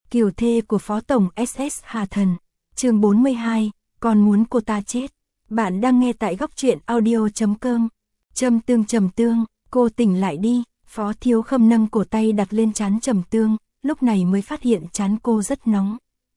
Kiều thê của Phó Tổng SS Hà Thần. Chương 42, còn muốn cô ta chết. Bạn đang nghe tại góc truyện audio.com. Trầm Tương, cô tỉnh lại đi. Phó Thiếu Khâm nâng cổ tay đặt lên trán Trầm Tương, lúc này mới phát hiện trán cô rất nóng.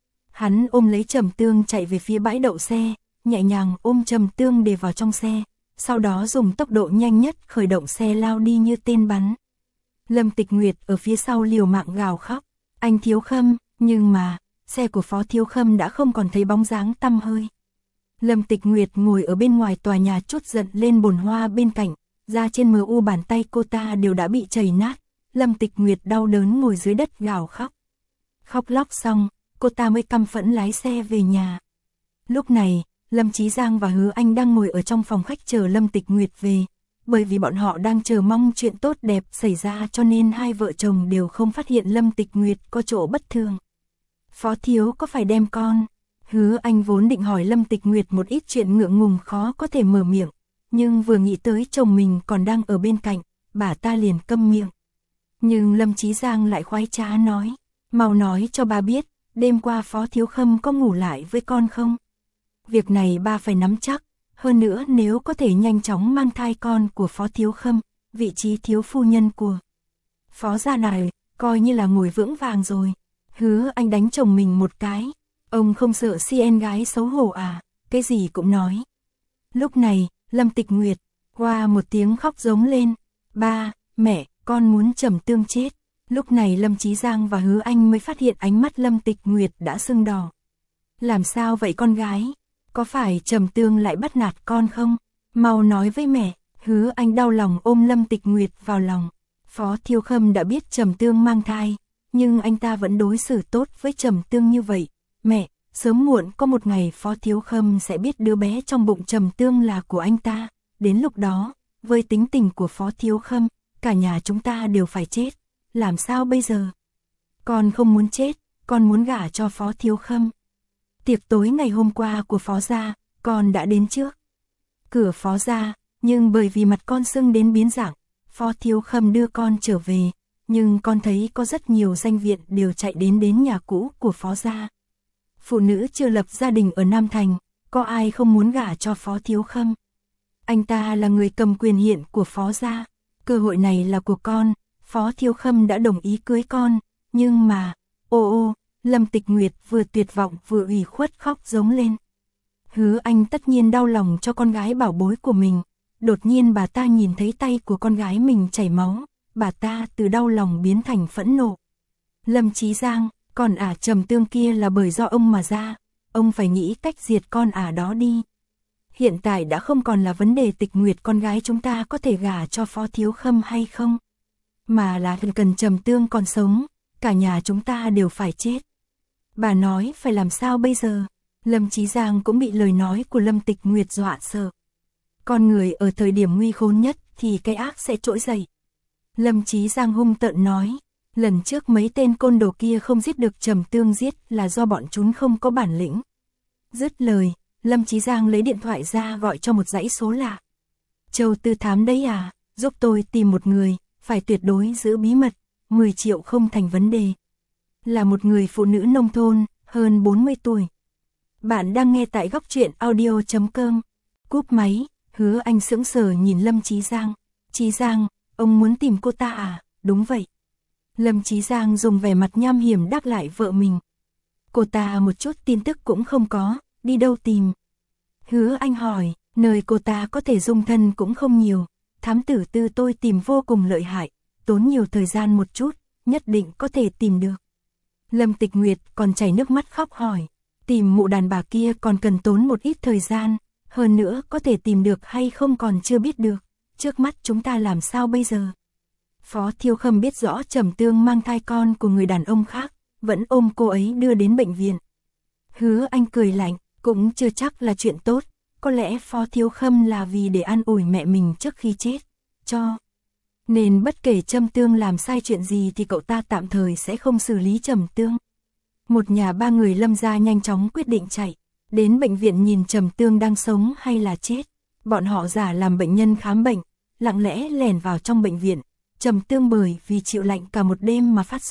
Hắn ôm lấy Trầm Tương chạy về phía bãi đậu xe, nhẹ nhàng ôm Trầm Tương để vào trong xe, sau đó dùng tốc độ nhanh nhất khởi động xe lao đi như tên bắn. Lâm Tịch Nguyệt ở phía sau liều mạng gào khóc, anh Thiếu Khâm, nhưng mà, xe của Phó Thiếu Khâm đã không còn thấy bóng dáng tăm hơi. Lâm Tịch Nguyệt ngồi ở bên ngoài tòa nhà trút giận lên bồn hoa bên cạnh, da trên mu bàn tay cô ta đều đã bị chảy nát. Lâm Tịch Nguyệt đau đớn ngồi dưới đất gào khóc. Khóc lóc xong, cô ta mới căm phẫn lái xe về nhà. Lúc này, Lâm Chí Giang và Hứa Anh đang ngồi ở trong phòng khách chờ Lâm Tịch Nguyệt về. Bởi vì bọn họ đang chờ mong chuyện tốt đẹp xảy ra cho nên hai vợ chồng đều không phát hiện Lâm Tịch Nguyệt có chỗ bất thường. Phó Thiếu có phải đem con? Hứa Anh vốn định hỏi Lâm Tịch Nguyệt một ít chuyện ngượng ngùng khó có thể mở miệng, nhưng vừa nghĩ tới chồng mình còn đang ở bên cạnh, bà ta liền câm miệng. Nhưng Lâm Chí Giang lại khoái trá nói, mau nói cho bà biết, đêm qua Phó Thiếu Khâm có ngủ lại với con không? Việc này ba phải nắm chắc, hơn nữa nếu có thể nhanh chóng mang thai con của Phó Thiếu Khâm, vị trí thiếu phu nhân của Phó gia này, coi như là ngồi vững vàng rồi. Hứa Anh đánh chồng mình một cái, ông không sợ si em gái xấu hổ à, cái gì cũng nói. Lúc này, Lâm Tịch Nguyệt, qua một tiếng khóc giống lên, ba, mẹ, con muốn Trầm Tương chết. Lúc này Lâm Chí Giang và Hứa Anh mới phát hiện ánh mắt Lâm Tịch Nguyệt đã sưng đỏ. Làm sao vậy con gái? Có phải Trầm Tương lại bắt nạt con không? Mau nói với mẹ. Hứa Anh đau lòng ôm Lâm Tịch Nguyệt vào lòng. Phó Thiếu Khâm đã biết Trầm Tương mang thai, nhưng anh ta vẫn đối xử tốt với Trầm Tương như vậy. Mẹ, sớm muộn có một ngày Phó Thiếu Khâm sẽ biết đứa bé trong bụng Trầm Tương là của anh ta. Đến lúc đó, với tính tình của Phó Thiếu Khâm, cả nhà chúng ta đều phải chết. Làm sao bây giờ? Con không muốn chết, con muốn gả cho Phó Thiếu Khâm. Tiệc tối ngày hôm qua của Phó gia, con đã đến trước cửa Phó gia, nhưng bởi vì mặt con sưng đến biến dạng, Phó Thiếu Khâm đưa con trở về, nhưng con thấy có rất nhiều danh viện đều chạy đến nhà cũ của Phó gia. Phụ nữ chưa lập gia đình ở Nam Thành, có ai không muốn gả cho Phó Thiếu Khâm? Anh ta là người cầm quyền hiện của Phó gia, cơ hội này là của con. Phó Thiếu Khâm đã đồng ý cưới con, nhưng mà, Lâm Tịch Nguyệt vừa tuyệt vọng vừa ủy khuất khóc giống lên. Hứa Anh tất nhiên đau lòng cho con gái bảo bối của mình, đột nhiên bà ta nhìn thấy tay của con gái mình chảy máu, bà ta từ đau lòng biến thành phẫn nộ. Lâm Chí Giang, con ả Trầm Tương kia là bởi do ông mà ra, ông phải nghĩ cách diệt con ả đó đi. Hiện tại đã không còn là vấn đề Tịch Nguyệt con gái chúng ta có thể gả cho Phó Thiếu Khâm hay không, mà là cần Trầm Tương còn sống, cả nhà chúng ta đều phải chết. Bà nói phải làm sao bây giờ? Lâm Chí Giang cũng bị lời nói của Lâm Tịch Nguyệt dọa sợ. Con người ở thời điểm nguy khốn nhất thì cái ác sẽ trỗi dậy. Lâm Chí Giang hung tợn nói, lần trước mấy tên côn đồ kia không giết được Trầm Tương giết là do bọn chúng không có bản lĩnh. Dứt lời, Lâm Chí Giang lấy điện thoại ra gọi cho một dãy số lạ. Châu Tư Thám đấy à, giúp tôi tìm một người, phải tuyệt đối giữ bí mật, 10 triệu không thành vấn đề. Là một người phụ nữ nông thôn, hơn 40 tuổi. Bạn đang nghe tại góc truyện audio.com. Cúp máy, Hứa Anh sững sờ nhìn Lâm Chí Giang. Chí Giang, ông muốn tìm cô ta à? Đúng vậy. Lâm Chí Giang dùng vẻ mặt nham hiểm đáp lại vợ mình. Cô ta một chút tin tức cũng không có, đi đâu tìm? Hứa Anh hỏi, nơi cô ta có thể dung thân cũng không nhiều. Thám tử Tư tôi tìm vô cùng lợi hại, tốn nhiều thời gian một chút, nhất định có thể tìm được. Lâm Tịch Nguyệt còn chảy nước mắt khóc hỏi, tìm mụ đàn bà kia còn cần tốn một ít thời gian, hơn nữa có thể tìm được hay không còn chưa biết được, trước mắt chúng ta làm sao bây giờ? Phó Thiếu Khâm biết rõ Trầm Tương mang thai con của người đàn ông khác, vẫn ôm cô ấy đưa đến bệnh viện. Hứa Anh cười lạnh, cũng chưa chắc là chuyện tốt, có lẽ Phó Thiếu Khâm là vì để an ủi mẹ mình trước khi chết, nên bất kể Trầm Tương làm sai chuyện gì thì cậu ta tạm thời sẽ không xử lý Trầm Tương. Một nhà ba người Lâm gia nhanh chóng quyết định chạy đến bệnh viện nhìn Trầm Tương đang sống hay là chết. Bọn họ giả làm bệnh nhân khám bệnh, lặng lẽ lẻn vào trong bệnh viện. Trầm Tương bởi vì chịu lạnh cả một đêm mà phát sốt,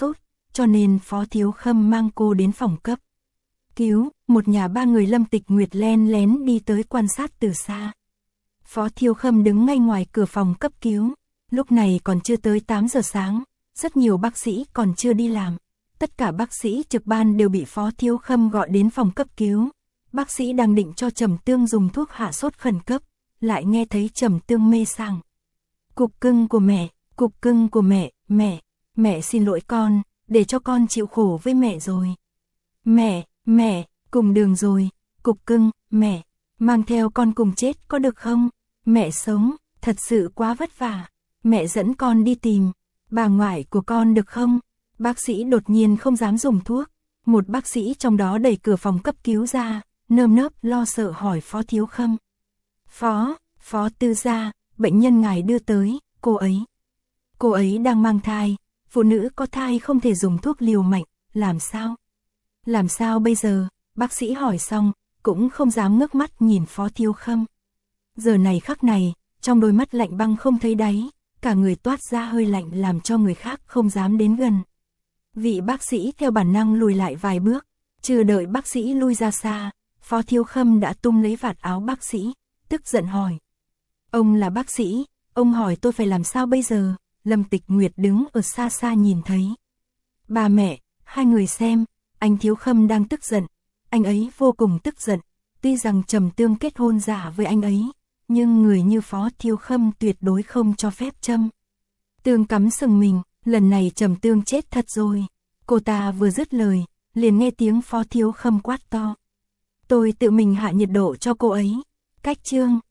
cho nên Phó Thiếu Khâm mang cô đến phòng cấp cứu. Một nhà ba người Lâm Tịch Nguyệt len lén đi tới quan sát từ xa. Phó Thiếu Khâm đứng ngay ngoài cửa phòng cấp cứu. Lúc này còn chưa tới 8 giờ sáng, rất nhiều bác sĩ còn chưa đi làm. Tất cả bác sĩ trực ban đều bị Phó Thiếu Khâm gọi đến phòng cấp cứu. Bác sĩ đang định cho Trầm Tương dùng thuốc hạ sốt khẩn cấp, lại nghe thấy Trầm Tương mê sảng. Cục cưng của mẹ, cục cưng của mẹ, mẹ xin lỗi con, để cho con chịu khổ với mẹ rồi. Mẹ, cùng đường rồi, cục cưng, mẹ, mang theo con cùng chết có được không? Mẹ sống, thật sự quá vất vả, mẹ dẫn con đi tìm bà ngoại của con được không? Bác sĩ đột nhiên không dám dùng thuốc, một bác sĩ trong đó đẩy cửa phòng cấp cứu ra, nơm nớp lo sợ hỏi Phó Thiếu Khâm. Phó tư gia, bệnh nhân ngài đưa tới, cô ấy đang mang thai, phụ nữ có thai không thể dùng thuốc liều mạnh, làm sao bây giờ? Bác sĩ hỏi xong, cũng không dám ngước mắt nhìn Phó Thiếu Khâm. Giờ này khắc này, trong đôi mắt lạnh băng không thấy đáy, cả người toát ra hơi lạnh làm cho người khác không dám đến gần. Vị bác sĩ theo bản năng lùi lại vài bước, chưa đợi bác sĩ lui ra xa, Phó Thiếu Khâm đã tung lấy vạt áo bác sĩ, tức giận hỏi. Ông là bác sĩ, ông hỏi tôi phải làm sao bây giờ? Lâm Tịch Nguyệt đứng ở xa xa nhìn thấy. Ba mẹ, hai người xem, anh Thiếu Khâm đang tức giận, anh ấy vô cùng tức giận, tuy rằng Trầm Tương kết hôn giả với anh ấy, nhưng người như Phó Thiếu Khâm tuyệt đối không cho phép Trầm Tương cắm sừng mình, lần này Trầm Tương chết thật rồi. Cô ta vừa dứt lời, liền nghe tiếng Phó Thiếu Khâm quát to. Tôi tự mình hạ nhiệt độ cho cô ấy. Cách chương